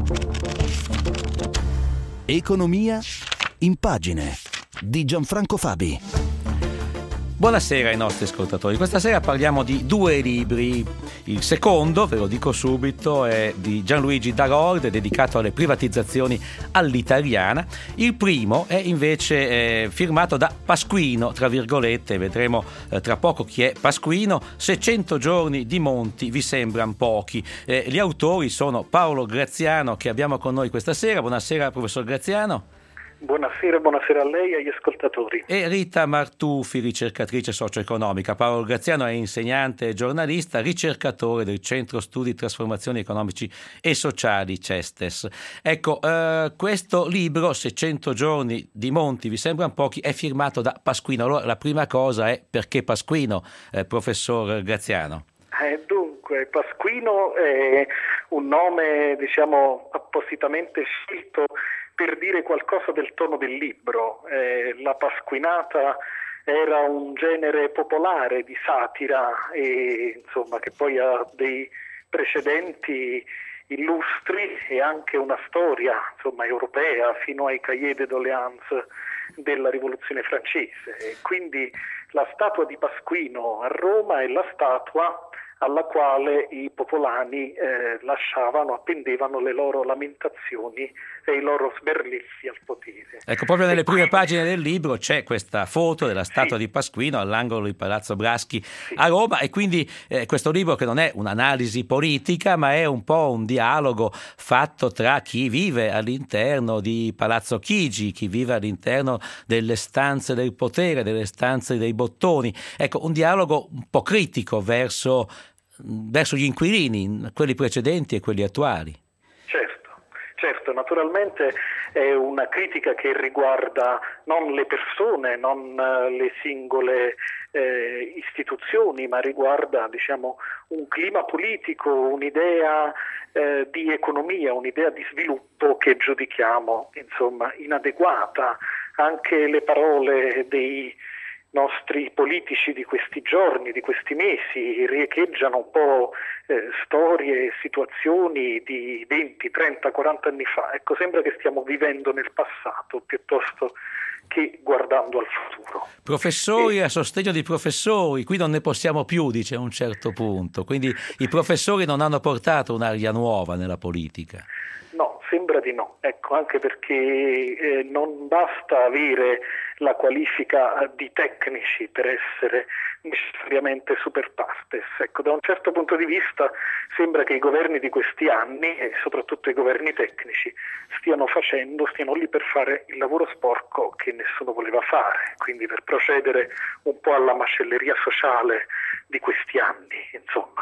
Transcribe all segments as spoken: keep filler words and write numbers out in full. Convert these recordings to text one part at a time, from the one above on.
Economia in pagine di Gianfranco Fabi. Buonasera ai nostri ascoltatori. Questa sera parliamo di due libri. Il secondo, ve lo dico subito, è di Gianluigi Darolde, dedicato alle privatizzazioni all'italiana. Il primo è invece eh, firmato da Pasquino, tra virgolette, vedremo eh, tra poco chi è Pasquino. seicento giorni di Monti vi sembrano pochi. Eh, gli autori sono Paolo Graziano, che abbiamo con noi questa sera. Buonasera, professor Graziano. Buonasera, buonasera a lei e agli ascoltatori. E Rita Martufi, ricercatrice socio-economica. Paolo Graziano è insegnante e giornalista, ricercatore del Centro Studi Trasformazioni Economici e Sociali CESTES. Ecco, eh, questo libro, seicento giorni di Monti vi sembrano pochi, è firmato da Pasquino. Allora la prima cosa è: perché Pasquino, eh, professor Graziano? Eh, dunque, Pasquino è un nome, diciamo, appositamente scelto per dire qualcosa del tono del libro. Eh, la pasquinata era un genere popolare di satira e insomma che poi ha dei precedenti illustri e anche una storia insomma europea fino ai cahiers de doléances della rivoluzione francese. E quindi la statua di Pasquino a Roma è la statua alla quale i popolani eh, lasciavano, appendevano le loro lamentazioni e i loro sberleffi al potere. Ecco, proprio nelle e prime quindi... pagine del libro c'è questa foto della statua sì. di Pasquino all'angolo di Palazzo Braschi sì. a Roma, e quindi eh, questo libro, che non è un'analisi politica ma è un po' un dialogo fatto tra chi vive all'interno di Palazzo Chigi, chi vive all'interno delle stanze del potere, delle stanze dei bottoni. Ecco, un dialogo un po' critico verso verso gli inquilini, quelli precedenti e quelli attuali. Certo, certo, naturalmente è una critica che riguarda non le persone, non le singole eh, istituzioni, ma riguarda, diciamo, un clima politico, un'idea eh, di economia, un'idea di sviluppo che giudichiamo, insomma, inadeguata. Anche le parole dei nostri politici di questi giorni, di questi mesi, riecheggiano un po' eh, storie e situazioni di venti, trenta, quaranta anni fa. Ecco, sembra che stiamo vivendo nel passato piuttosto che guardando al futuro. Professori e... a sostegno di professori, qui non ne possiamo più, dice a un certo punto. Quindi i professori non hanno portato un'aria nuova nella politica. No, sembra di no, ecco, anche perché eh, non basta avere la qualifica di tecnici per essere necessariamente super partes. Ecco, da un certo punto di vista sembra che i governi di questi anni, e soprattutto i governi tecnici, stiano facendo, stiano lì per fare il lavoro sporco che nessuno voleva fare, quindi per procedere un po' alla macelleria sociale di questi anni, insomma.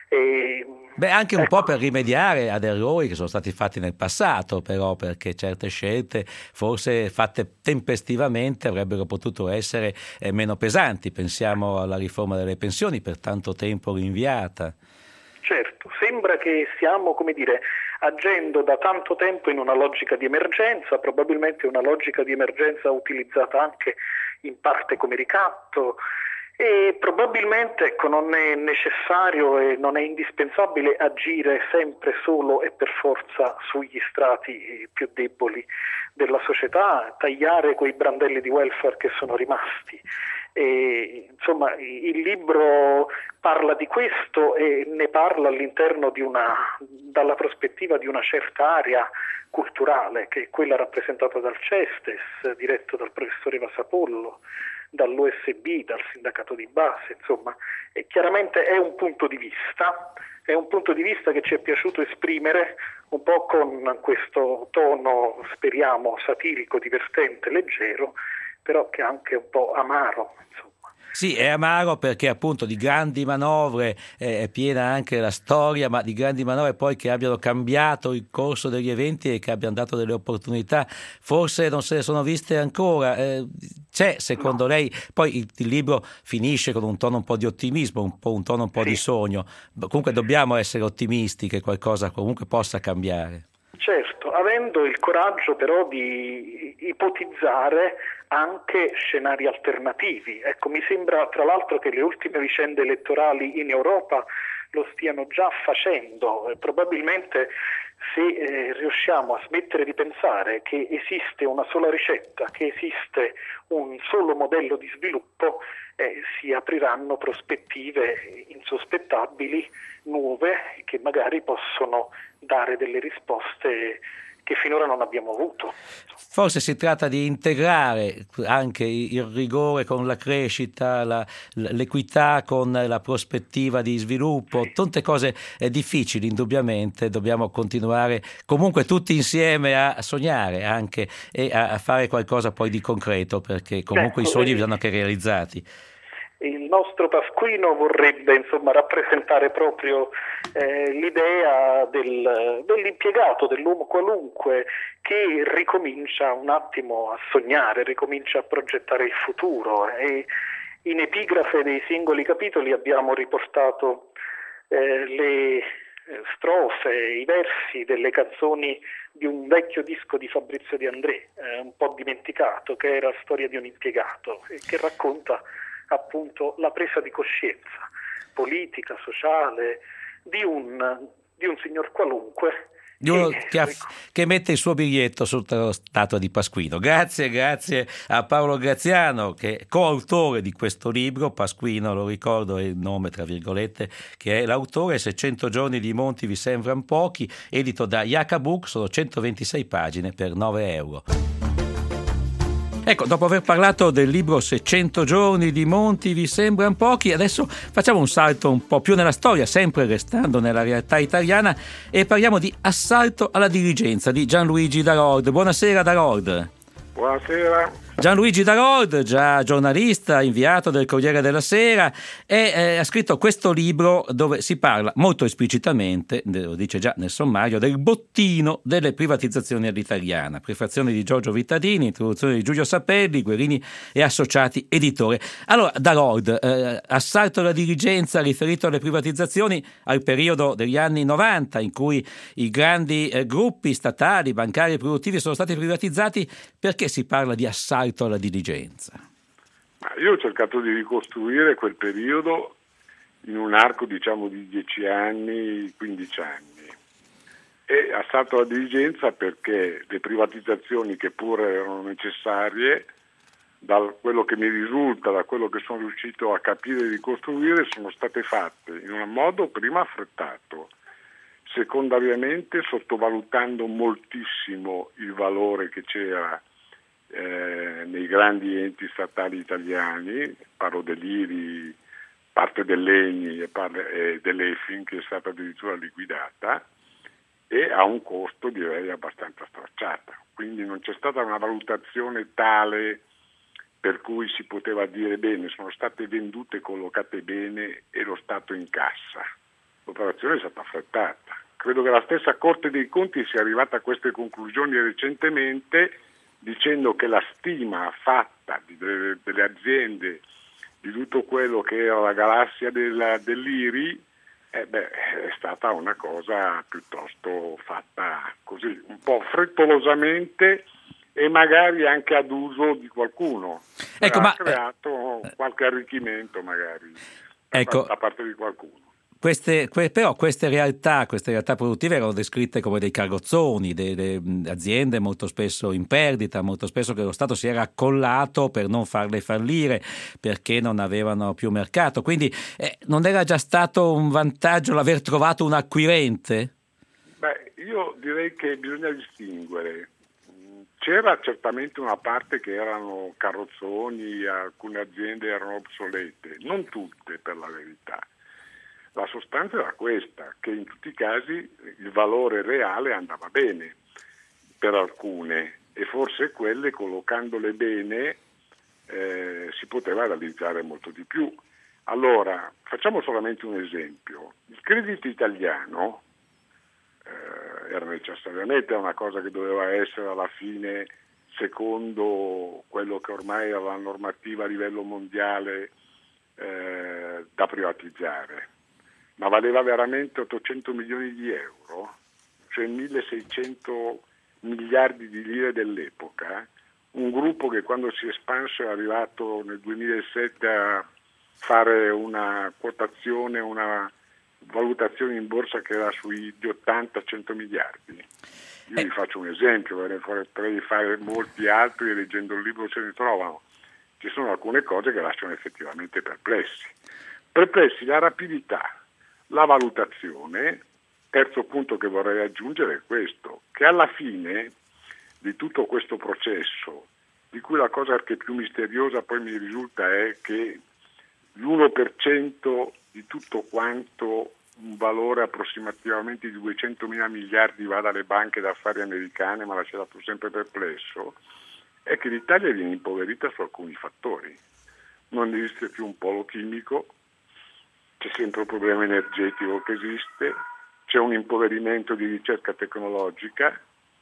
E, Beh, anche un ecco. po' per rimediare ad errori che sono stati fatti nel passato, però, perché certe scelte, forse fatte tempestivamente, avrebbero potuto essere eh, meno pesanti. Pensiamo alla riforma delle pensioni, per tanto tempo rinviata. Certo, sembra che stiamo, come dire, agendo da tanto tempo in una logica di emergenza, probabilmente una logica di emergenza utilizzata anche in parte come ricatto. E probabilmente, ecco, non è necessario e non è indispensabile agire sempre solo e per forza sugli strati più deboli della società, tagliare quei brandelli di welfare che sono rimasti. E, insomma, il libro parla di questo e ne parla all'interno di una, dalla prospettiva di una certa area culturale, che è quella rappresentata dal CESTES, diretto dal professore Vasapollo, dall'U S B, dal sindacato di base, insomma, e chiaramente è un punto di vista, è un punto di vista che ci è piaciuto esprimere un po' con questo tono, speriamo, satirico, divertente, leggero, però che è anche un po' amaro, insomma. Sì, è amaro perché appunto di grandi manovre eh, è piena anche la storia, ma di grandi manovre poi che abbiano cambiato il corso degli eventi e che abbiano dato delle opportunità, forse non se ne sono viste ancora. Eh, c'è, secondo no. lei, poi il, il libro finisce con un tono un po' di ottimismo, un po' un tono un po' sì. di sogno. Comunque dobbiamo essere ottimisti che qualcosa comunque possa cambiare. Certo, avendo il coraggio però di ipotizzare anche scenari alternativi. Ecco, mi sembra tra l'altro che le ultime vicende elettorali in Europa lo stiano già facendo. E probabilmente se eh, riusciamo a smettere di pensare che esiste una sola ricetta, che esiste un solo modello di sviluppo, eh, si apriranno prospettive insospettabili, nuove, che magari possono dare delle risposte che finora non abbiamo avuto. Forse si tratta di integrare anche il rigore con la crescita, la, l'equità con la prospettiva di sviluppo, tante cose difficili indubbiamente. Dobbiamo continuare comunque tutti insieme a sognare anche e a fare qualcosa poi di concreto, perché comunque Beh, i sogni bisogna che realizzati. Il nostro Pasquino vorrebbe insomma rappresentare proprio eh, l'idea del, dell'impiegato, dell'uomo qualunque che ricomincia un attimo a sognare, ricomincia a progettare il futuro, e in epigrafe dei singoli capitoli abbiamo riportato eh, le strofe, i versi delle canzoni di un vecchio disco di Fabrizio De André, eh, un po' dimenticato, che era Storia di un impiegato, e che racconta appunto la presa di coscienza politica, sociale di un, di un signor qualunque di uno che, ha, che mette il suo biglietto sotto la statua di Pasquino. Grazie, grazie a Paolo Graziano, che è coautore di questo libro. Pasquino, lo ricordo, è il nome tra virgolette, che è l'autore. seicento giorni di monti vi sembrano pochi, edito da Jacabook, sono centoventisei pagine per nove euro. Ecco, dopo aver parlato del libro seicento giorni di monti vi sembrano pochi, adesso facciamo un salto un po' più nella storia, sempre restando nella realtà italiana, e parliamo di Assalto alla diligenza di Gianluigi Darord. Buonasera Darord. Buonasera. Gianluigi Darord, già giornalista, inviato del Corriere della Sera, e, eh, ha scritto questo libro dove si parla molto esplicitamente, lo dice già nel sommario, del bottino delle privatizzazioni all'italiana. Prefazione di Giorgio Vittadini, introduzione di Giulio Sapelli, Guerini e Associati, editore. Allora, Darord, eh, assalto alla diligenza riferito alle privatizzazioni al periodo degli anni novanta, in cui i grandi eh, gruppi statali, bancari e produttivi sono stati privatizzati. Perché si parla di assalto alla diligenza? Ma io ho cercato di ricostruire quel periodo in un arco diciamo di dieci anni, quindici anni, e assalto alla diligenza perché le privatizzazioni, che pure erano necessarie, da quello che mi risulta, da quello che sono riuscito a capire e ricostruire, sono state fatte in un modo prima affrettato, secondariamente sottovalutando moltissimo il valore che c'era Eh, nei grandi enti statali italiani, parlo dell'I R I, parte dell'Eni e, e dell'E F I N, che è stata addirittura liquidata, e a un costo direi abbastanza stracciata. Quindi non c'è stata una valutazione tale per cui si poteva dire bene, sono state vendute e collocate bene e lo Stato in cassa. L'operazione è stata affrettata. Credo che la stessa Corte dei Conti sia arrivata a queste conclusioni recentemente, dicendo che la stima fatta di delle, delle aziende, di tutto quello che era la galassia della, dell'I R I, eh beh, è stata una cosa piuttosto fatta così, un po' frettolosamente e magari anche ad uso di qualcuno. Ecco, ha ma, creato qualche arricchimento magari ecco, da parte di qualcuno. Queste, que, però queste realtà, queste realtà produttive erano descritte come dei carrozzoni, delle aziende molto spesso in perdita, molto spesso che lo Stato si era accollato per non farle fallire perché non avevano più mercato. Quindi eh, non era già stato un vantaggio l'aver trovato un acquirente? Beh, io direi che bisogna distinguere. C'era certamente una parte che erano carrozzoni, alcune aziende erano obsolete, non tutte per la verità. La sostanza era questa, che in tutti i casi il valore reale andava bene per alcune, e forse quelle, collocandole bene, eh, si poteva realizzare molto di più. Allora, facciamo solamente un esempio. Il credito italiano eh, era necessariamente una cosa che doveva essere alla fine, secondo quello che ormai era la normativa a livello mondiale, eh, da privatizzare. Ma valeva veramente ottocento milioni di euro, cioè milleseicento miliardi di lire dell'epoca, un gruppo che quando si è espanso è arrivato nel duemilasette a fare una quotazione, una valutazione in borsa che era sui di ottanta cento miliardi. Io eh. vi faccio un esempio, potrei fare molti altri e leggendo il libro se ne trovano. Ci sono alcune cose che lasciano effettivamente perplessi. Perplessi la rapidità, la valutazione. Terzo punto che vorrei aggiungere è questo, che alla fine di tutto questo processo, di cui la cosa che più misteriosa poi mi risulta è che l'uno per cento di tutto quanto un valore approssimativamente di duecentomila miliardi va dalle banche d'affari americane, ma lascia dato sempre perplesso, è che l'Italia viene impoverita su alcuni fattori. Non esiste più un polo chimico, c'è sempre un problema energetico che esiste, c'è un impoverimento di ricerca tecnologica,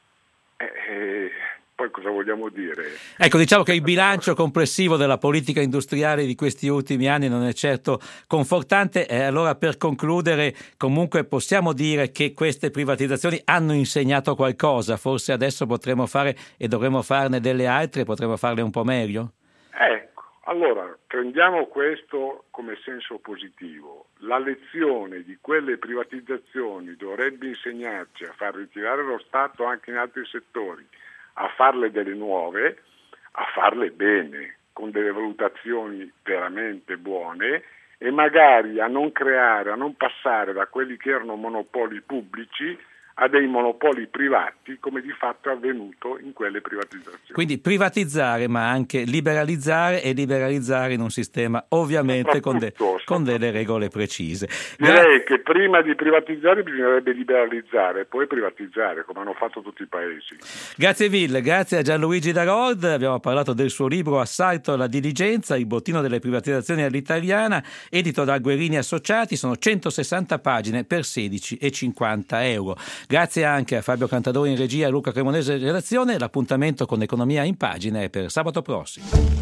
e, e poi cosa vogliamo dire? Ecco, diciamo che il bilancio complessivo della politica industriale di questi ultimi anni non è certo confortante, e allora per concludere comunque possiamo dire che queste privatizzazioni hanno insegnato qualcosa, forse adesso potremo fare e dovremo farne delle altre, potremo farle un po' meglio? Ecco, allora prendiamo questo come senso positivo. La lezione di quelle privatizzazioni dovrebbe insegnarci a far ritirare lo Stato anche in altri settori, a farle delle nuove, a farle bene, con delle valutazioni veramente buone e magari a non creare, a non passare da quelli che erano monopoli pubblici a dei monopoli privati, come di fatto è avvenuto in quelle privatizzazioni. Quindi privatizzare, ma anche liberalizzare, e liberalizzare in un sistema ovviamente con, de- con delle regole precise. Direi Gra- che prima di privatizzare bisognerebbe liberalizzare, poi privatizzare, come hanno fatto tutti i paesi. Grazie mille, grazie a Gianluigi Darord. Abbiamo parlato del suo libro Assalto alla diligenza, il bottino delle privatizzazioni all'italiana, edito da Guerini Associati. Sono centosessanta pagine per sedici e cinquanta euro. Grazie anche a Fabio Cantadori in regia e Luca Cremonese in redazione. L'appuntamento con Economia in Pagina è per sabato prossimo.